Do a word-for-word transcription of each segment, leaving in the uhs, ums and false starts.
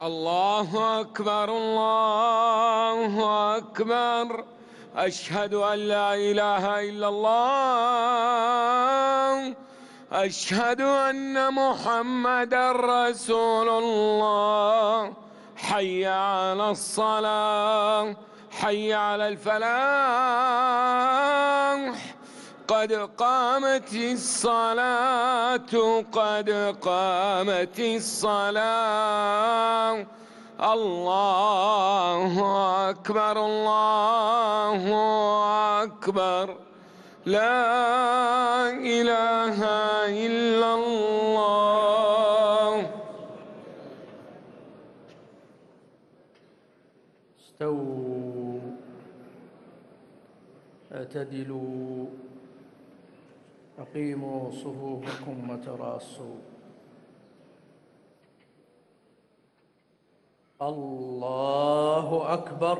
الله أكبر الله أكبر. أشهد أن لا إله إلا الله. أشهد أن محمدًا رسول الله. حي على الصلاة، حي على الفلاح. قد قامت الصلاة، قد قامت الصلاة. الله أكبر الله أكبر. لا إله إلا الله. استووا، اعتدلوا، أقيموا صفوفكم وتراصوا. الله أكبر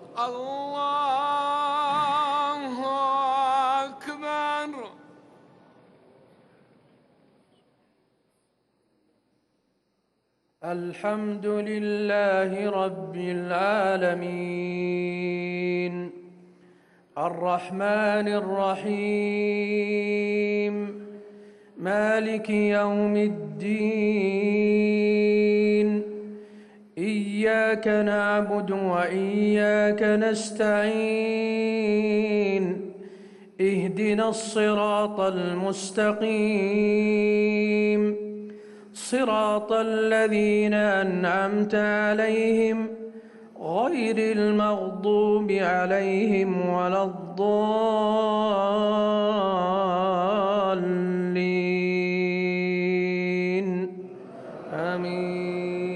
الله أكبر. الحمد لله رب العالمين، الرحمن الرحيم، مالك يوم الدين. إياك نعبد وإياك نستعين. اهدنا الصراط المستقيم، صراط الذين أنعمت عليهم غير المغضوب عليهم ولا الضالين. آمين.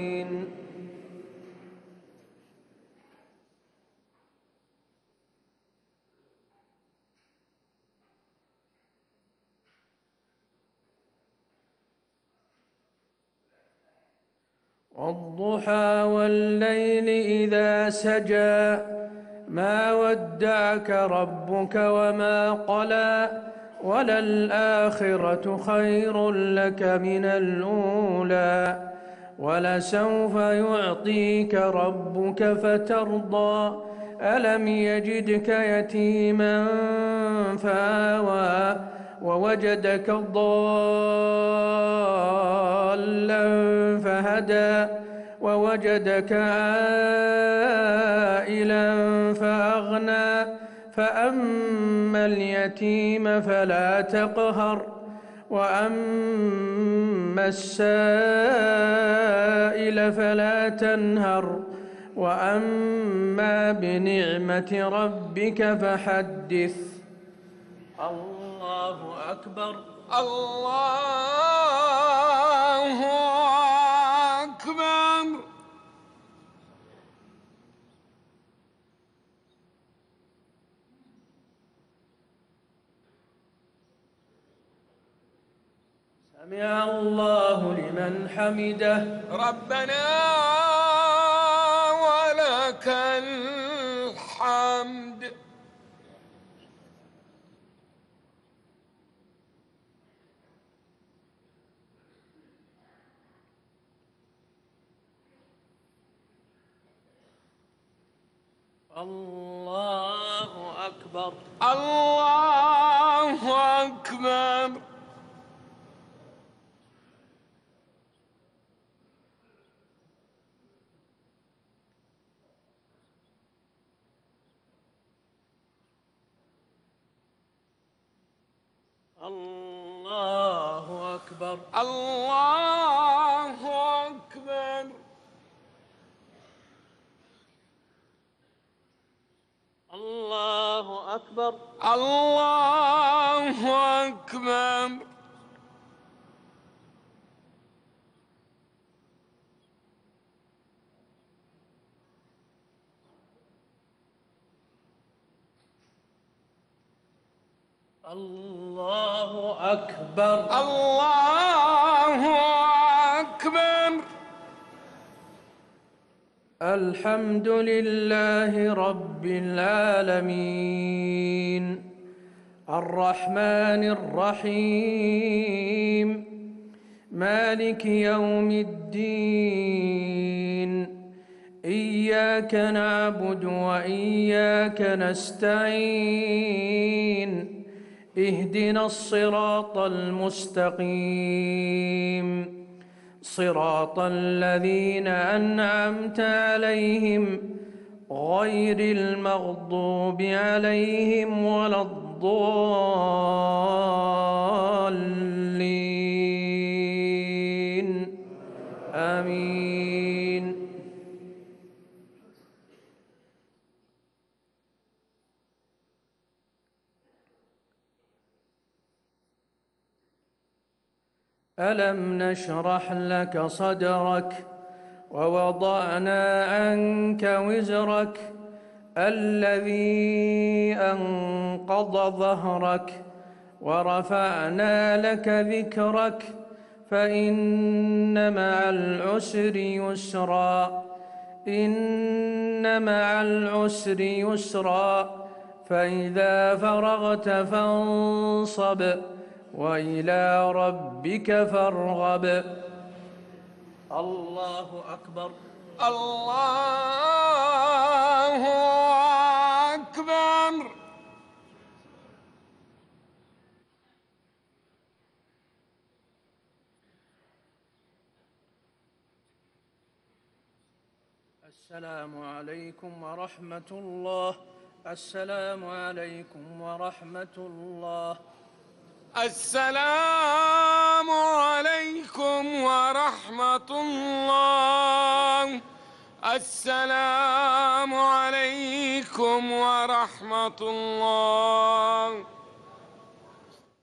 والضحى والليل إذا سجى، ما ودعك ربك وما قلى، وللآخرة خير لك من الأولى، ولسوف يعطيك ربك فترضى. ألم يجدك يتيما فآوى، ووجدك ضالا فهدى، ووجدك عائلا فأغنى. فأما اليتيم فلا تقهر، وأما السائل فلا تنهر، وأما بنعمة ربك فحدث. الله أكبر الله أكبر. سمع الله لمن حمده. ربنا ولك الحمد. الله أكبر الله أكبر. الله أكبر الله أكبر. الله أكبر الله أكبر. الله أكبر الله أكبر. الحمد لله رب العالمين، الرحمن الرحيم، مالك يوم الدين. إياك نعبد وإياك نستعين اهدنا الصراط المستقيم صراط الذين أنعمت عليهم غير المغضوب عليهم ولا الضالين آمين. ألم نشرح لك صدرك ووضعنا عنك وزرك الذي أنقض ظهرك ورفعنا لك ذكرك فإن مع العسر يسرا إن مع العسر يسرا فإذا فرغت فانصب وإلى ربك فارغب. الله أكبر. الله أكبر. السلام عليكم ورحمة الله. السلام عليكم ورحمة الله. السلام عليكم ورحمة الله. السلام عليكم ورحمة الله.